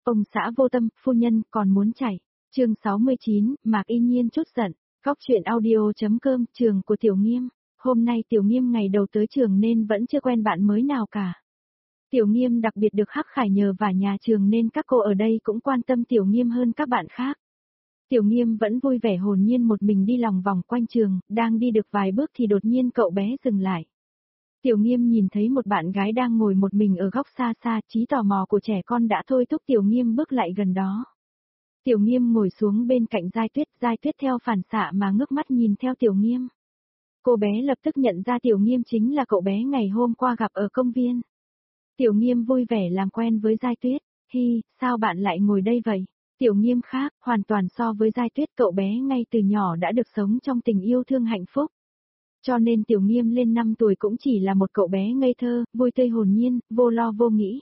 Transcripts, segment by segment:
Ông xã vô tâm, phu nhân còn muốn chảy. Chương 69, Mạc Y Nhiên chút giận. Góc truyện audio.com, trường của Tiểu Nghiêm. Hôm nay Tiểu Nghiêm ngày đầu tới trường nên vẫn chưa quen bạn mới nào cả. Tiểu Nghiêm đặc biệt được Hắc Khải nhờ vả nhà trường nên các cô ở đây cũng quan tâm Tiểu Nghiêm hơn các bạn khác. Tiểu Nghiêm vẫn vui vẻ hồn nhiên một mình đi lòng vòng quanh trường, đang đi được vài bước thì đột nhiên cậu bé dừng lại. Tiểu Nghiêm nhìn thấy một bạn gái đang ngồi một mình ở góc xa xa, trí tò mò của trẻ con đã thôi thúc Tiểu Nghiêm bước lại gần đó. Tiểu Nghiêm ngồi xuống bên cạnh Giai Tuyết theo phản xạ mà ngước mắt nhìn theo Tiểu Nghiêm. Cô bé lập tức nhận ra Tiểu Nghiêm chính là cậu bé ngày hôm qua gặp ở công viên. Tiểu Nghiêm vui vẻ làm quen với Giai Tuyết, hi, sao bạn lại ngồi đây vậy? Tiểu Nghiêm khác, hoàn toàn so với Giai Tuyết, cậu bé ngay từ nhỏ đã được sống trong tình yêu thương hạnh phúc. Cho nên Tiểu Nghiêm lên 5 tuổi cũng chỉ là một cậu bé ngây thơ, vui tươi hồn nhiên, vô lo vô nghĩ.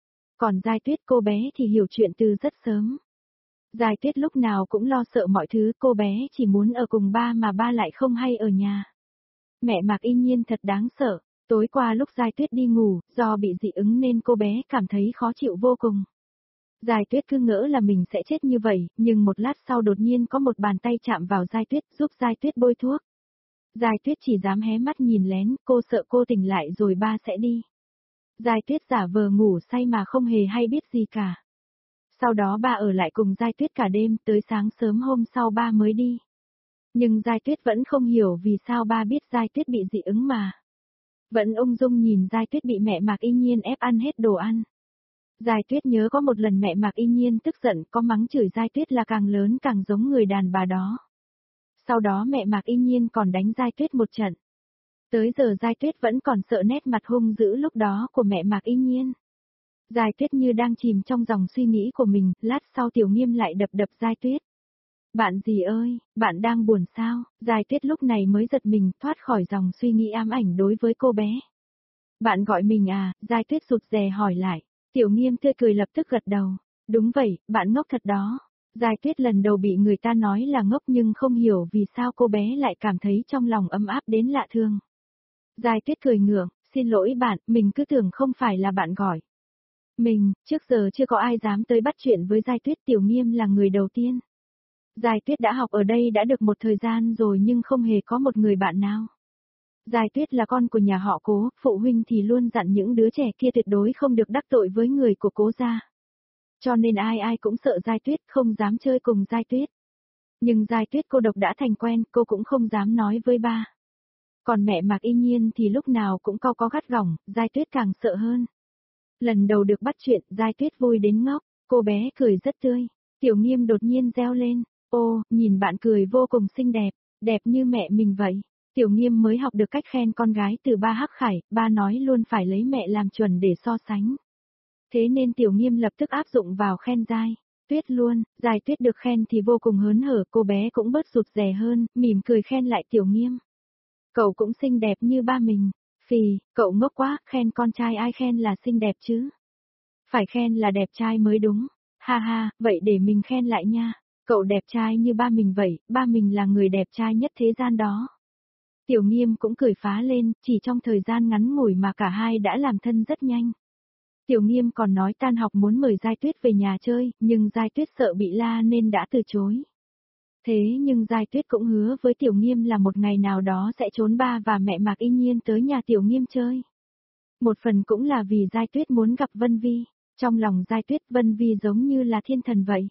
Còn Giai Tuyết, cô bé thì hiểu chuyện từ rất sớm. Giai Tuyết lúc nào cũng lo sợ mọi thứ, cô bé chỉ muốn ở cùng ba mà ba lại không hay ở nhà. Mẹ Mạc Y Nhiên thật đáng sợ, tối qua lúc Giai Tuyết đi ngủ, do bị dị ứng nên cô bé cảm thấy khó chịu vô cùng. Giai Tuyết cứ ngỡ là mình sẽ chết như vậy, nhưng một lát sau đột nhiên có một bàn tay chạm vào Giai Tuyết giúp Giai Tuyết bôi thuốc. Giai Tuyết chỉ dám hé mắt nhìn lén, cô sợ cô tỉnh lại rồi ba sẽ đi. Giai Tuyết giả vờ ngủ say mà không hề hay biết gì cả. Sau đó ba ở lại cùng Giai Tuyết cả đêm, tới sáng sớm hôm sau ba mới đi. Nhưng Giai Tuyết vẫn không hiểu vì sao ba biết Giai Tuyết bị dị ứng mà. Vẫn ung dung nhìn Giai Tuyết bị mẹ Mạc Y Nhiên ép ăn hết đồ ăn. Giai Tuyết nhớ có một lần mẹ Mạc Y Nhiên tức giận có mắng chửi Giai Tuyết là càng lớn càng giống người đàn bà đó. Sau đó mẹ Mạc Y Nhiên còn đánh Giai Tuyết một trận. Tới giờ Giai Tuyết vẫn còn sợ nét mặt hung dữ lúc đó của mẹ Mạc Y Nhiên. Giai Tuyết như đang chìm trong dòng suy nghĩ của mình, lát sau Tiểu Nghiêm lại đập Giai Tuyết. Bạn gì ơi, bạn đang buồn sao? Giai Tuyết lúc này mới giật mình thoát khỏi dòng suy nghĩ ám ảnh đối với cô bé. Bạn gọi mình à? Giai Tuyết rụt rè hỏi lại. Tiểu Nghiêm tươi cười lập tức gật đầu. Đúng vậy, bạn ngốc thật đó. Giai Tuyết lần đầu bị người ta nói là ngốc nhưng không hiểu vì sao cô bé lại cảm thấy trong lòng ấm áp đến lạ thường. Giai Tuyết cười ngượng, xin lỗi bạn, mình cứ tưởng không phải là bạn gọi. Mình, trước giờ chưa có ai dám tới bắt chuyện với Giai Tuyết, Tiểu Nghiêm là người đầu tiên. Giai Tuyết đã học ở đây đã được một thời gian rồi nhưng không hề có một người bạn nào. Giai Tuyết là con của nhà họ Cố, phụ huynh thì luôn dặn những đứa trẻ kia tuyệt đối không được đắc tội với người của Cố gia. Cho nên ai ai cũng sợ Giai Tuyết, không dám chơi cùng Giai Tuyết. Nhưng Giai Tuyết cô độc đã thành quen, cô cũng không dám nói với ba. Còn mẹ Mạc Y Nhiên thì lúc nào cũng cau có gắt gỏng, Giai Tuyết càng sợ hơn. Lần đầu được bắt chuyện, Giai Tuyết vui đến ngốc, cô bé cười rất tươi. Tiểu Nghiêm đột nhiên reo lên, ô, nhìn bạn cười vô cùng xinh đẹp, đẹp như mẹ mình vậy. Tiểu Nghiêm mới học được cách khen con gái từ ba Hắc Khải, ba nói luôn phải lấy mẹ làm chuẩn để so sánh. Thế nên Tiểu Nghiêm lập tức áp dụng vào khen Giai Tuyết luôn, Giai Tuyết được khen thì vô cùng hớn hở, cô bé cũng bớt rụt rè hơn, mỉm cười khen lại Tiểu Nghiêm. Cậu cũng xinh đẹp như ba mình. Phì, cậu ngốc quá, khen con trai ai khen là xinh đẹp chứ? Phải khen là đẹp trai mới đúng. Ha ha, vậy để mình khen lại nha. Cậu đẹp trai như ba mình vậy, ba mình là người đẹp trai nhất thế gian đó. Tiểu Nghiêm cũng cười phá lên, chỉ trong thời gian ngắn ngủi mà cả hai đã làm thân rất nhanh. Tiểu Nghiêm còn nói tan học muốn mời Giai Tuyết về nhà chơi, nhưng Giai Tuyết sợ bị la nên đã từ chối. Thế nhưng Giai Tuyết cũng hứa với Tiểu Nghiêm là một ngày nào đó sẽ trốn ba và mẹ Mạc Y Nhiên tới nhà Tiểu Nghiêm chơi. Một phần cũng là vì Giai Tuyết muốn gặp Vân Vi, trong lòng Giai Tuyết Vân Vi giống như là thiên thần vậy.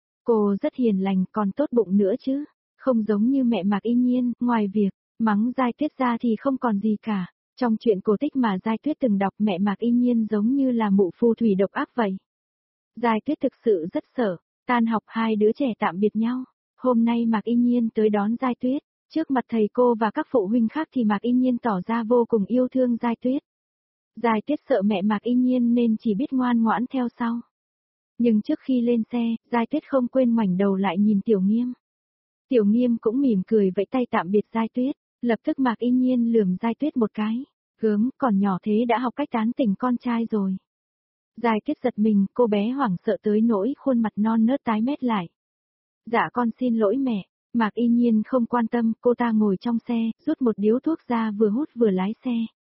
Cô rất hiền lành còn tốt bụng nữa chứ, không giống như mẹ Mạc Y Nhiên, ngoài việc mắng Giai Tuyết ra thì không còn gì cả. Trong chuyện cổ tích mà Giai Tuyết từng đọc mẹ Mạc Y Nhiên giống như là mụ phù thủy độc ác vậy. Giai Tuyết thực sự rất sợ, tan học hai đứa trẻ tạm biệt nhau. Hôm nay Mạc Y Nhiên tới đón Giai Tuyết, trước mặt thầy cô và các phụ huynh khác thì Mạc Y Nhiên tỏ ra vô cùng yêu thương Giai Tuyết. Giai Tuyết sợ mẹ Mạc Y Nhiên nên chỉ biết ngoan ngoãn theo sau. Nhưng trước khi lên xe, Giai Tuyết không quên ngoảnh đầu lại nhìn Tiểu Nghiêm. Tiểu Nghiêm cũng mỉm cười vẫy tay tạm biệt Giai Tuyết, lập tức Mạc Y Nhiên lườm Giai Tuyết một cái. Gớm, còn nhỏ thế đã học cách tán tỉnh con trai rồi. Giai Tuyết giật mình, cô bé hoảng sợ tới nỗi khuôn mặt non nớt tái mét lại. Dạ con xin lỗi mẹ. Mạc Y Nhiên không quan tâm, cô ta ngồi trong xe, rút một điếu thuốc ra vừa hút vừa lái xe.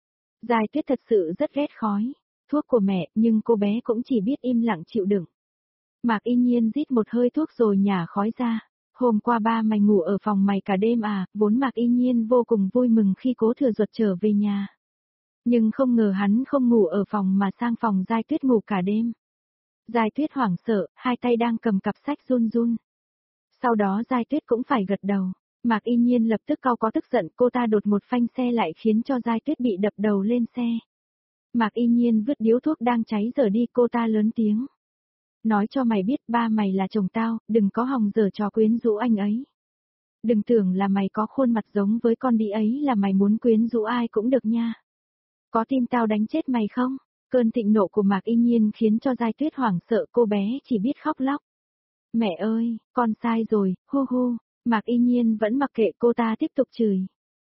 Giai Tuyết thật sự rất ghét khói thuốc của mẹ, nhưng cô bé cũng chỉ biết im lặng chịu đựng. Mạc Y Nhiên rít một hơi thuốc rồi nhả khói ra. Hôm qua ba mày ngủ ở phòng mày cả đêm à, vốn Mạc Y Nhiên vô cùng vui mừng khi Cố Thừa Duật trở về nhà. Nhưng không ngờ hắn không ngủ ở phòng mà sang phòng Giai Tuyết ngủ cả đêm. Giai Tuyết hoảng sợ, hai tay đang cầm cặp sách run run. Sau đó Giai Tuyết cũng phải gật đầu. Mạc Y Nhiên lập tức cau có tức giận, cô ta đột một phanh xe lại khiến cho Giai Tuyết bị đập đầu lên xe. Mạc Y Nhiên vứt điếu thuốc đang cháy dở đi, cô ta lớn tiếng. Nói cho mày biết ba mày là chồng tao, đừng có hòng dở trò quyến rũ anh ấy. Đừng tưởng là mày có khuôn mặt giống với con đĩ ấy là mày muốn quyến rũ ai cũng được nha. Có tin tao đánh chết mày không? Cơn thịnh nộ của Mạc Y Nhiên khiến cho Giai Tuyết hoảng sợ, cô bé chỉ biết khóc lóc. Mẹ ơi, con sai rồi, hu hu. Mạc Y Nhiên vẫn mặc kệ, cô ta tiếp tục chửi.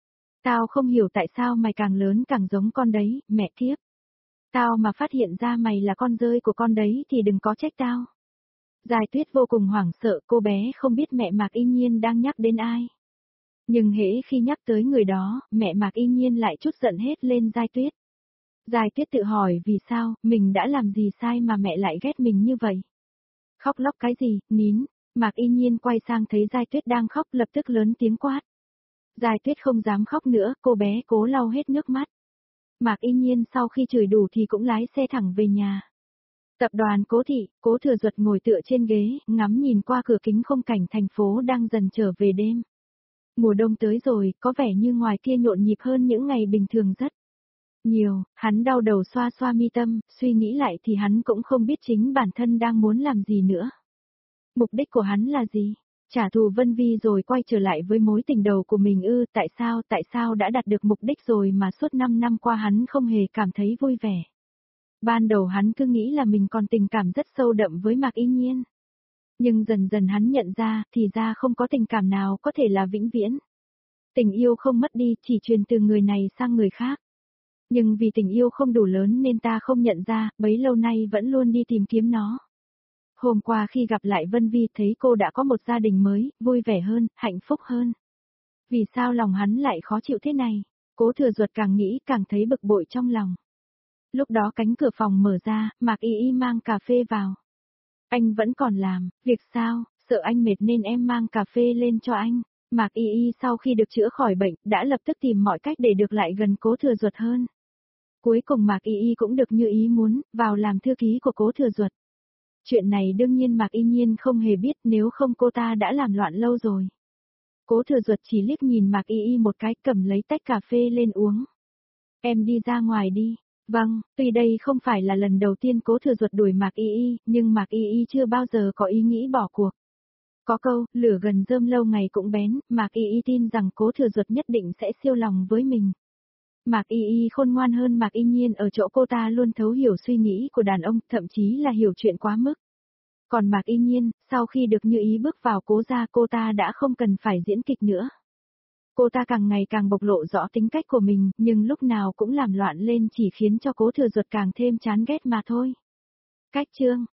Tao không hiểu tại sao mày càng lớn càng giống con đấy, mẹ kiếp. Tao mà phát hiện ra mày là con rơi của con đấy thì đừng có trách tao. Giai Tuyết vô cùng hoảng sợ, cô bé không biết mẹ Mạc Y Nhiên đang nhắc đến ai. Nhưng hễ khi nhắc tới người đó, mẹ Mạc Y Nhiên lại trút giận hết lên Giai Tuyết. Giai Tuyết tự hỏi vì sao, mình đã làm gì sai mà mẹ lại ghét mình như vậy. Khóc lóc cái gì, nín. Mạc Y Nhiên quay sang thấy Giai Tuyết đang khóc, lập tức lớn tiếng quát. Giai Tuyết không dám khóc nữa, cô bé cố lau hết nước mắt. Mạc Y Nhiên sau khi chửi đủ thì cũng lái xe thẳng về nhà. Tập đoàn Cố Thị, Cố Thừa Duật ngồi tựa trên ghế, ngắm nhìn qua cửa kính khung cảnh thành phố đang dần trở về đêm. Mùa đông tới rồi, có vẻ như ngoài kia nhộn nhịp hơn những ngày bình thường rất nhiều, hắn đau đầu xoa xoa mi tâm, suy nghĩ lại thì hắn cũng không biết chính bản thân đang muốn làm gì nữa. Mục đích của hắn là gì? Trả thù Vân Vi rồi quay trở lại với mối tình đầu của mình ư? Tại sao đã đạt được mục đích rồi mà suốt 5 năm qua hắn không hề cảm thấy vui vẻ? Ban đầu hắn cứ nghĩ là mình còn tình cảm rất sâu đậm với Mạc Y Nhiên. Nhưng dần dần hắn nhận ra, thì ra không có tình cảm nào có thể là vĩnh viễn. Tình yêu không mất đi, chỉ truyền từ người này sang người khác. Nhưng vì tình yêu không đủ lớn nên ta không nhận ra, bấy lâu nay vẫn luôn đi tìm kiếm nó. Hôm qua khi gặp lại Vân Vi thấy cô đã có một gia đình mới, vui vẻ hơn, hạnh phúc hơn. Vì sao lòng hắn lại khó chịu thế này? Cố Thừa Duật càng nghĩ càng thấy bực bội trong lòng. Lúc đó cánh cửa phòng mở ra, Mạc Y Y mang cà phê vào. Anh vẫn còn làm, việc sao, sợ anh mệt nên em mang cà phê lên cho anh. Mạc Y Y sau khi được chữa khỏi bệnh, đã lập tức tìm mọi cách để được lại gần Cố Thừa Duật hơn. Cuối cùng Mạc Y Y cũng được như ý muốn, vào làm thư ký của Cố Thừa Duật. Chuyện này đương nhiên Mạc Y Nhiên không hề biết, nếu không cô ta đã làm loạn lâu rồi. Cố Thừa Duật chỉ liếc nhìn Mạc Y Y một cái, cầm lấy tách cà phê lên uống. Em đi ra ngoài đi. Vâng, tuy đây không phải là lần đầu tiên Cố Thừa Duật đuổi Mạc Y Y, nhưng Mạc Y Y chưa bao giờ có ý nghĩ bỏ cuộc. Có câu, lửa gần rơm lâu ngày cũng bén, Mạc Y Y tin rằng Cố Thừa Duật nhất định sẽ siêu lòng với mình. Mạc Y Y khôn ngoan hơn Mạc Y Nhiên ở chỗ cô ta luôn thấu hiểu suy nghĩ của đàn ông, thậm chí là hiểu chuyện quá mức. Còn Mạc Y Nhiên, sau khi được như ý bước vào Cố gia cô ta đã không cần phải diễn kịch nữa. Cô ta càng ngày càng bộc lộ rõ tính cách của mình, nhưng lúc nào cũng làm loạn lên chỉ khiến cho Cố Thừa Duật càng thêm chán ghét mà thôi. Cách chương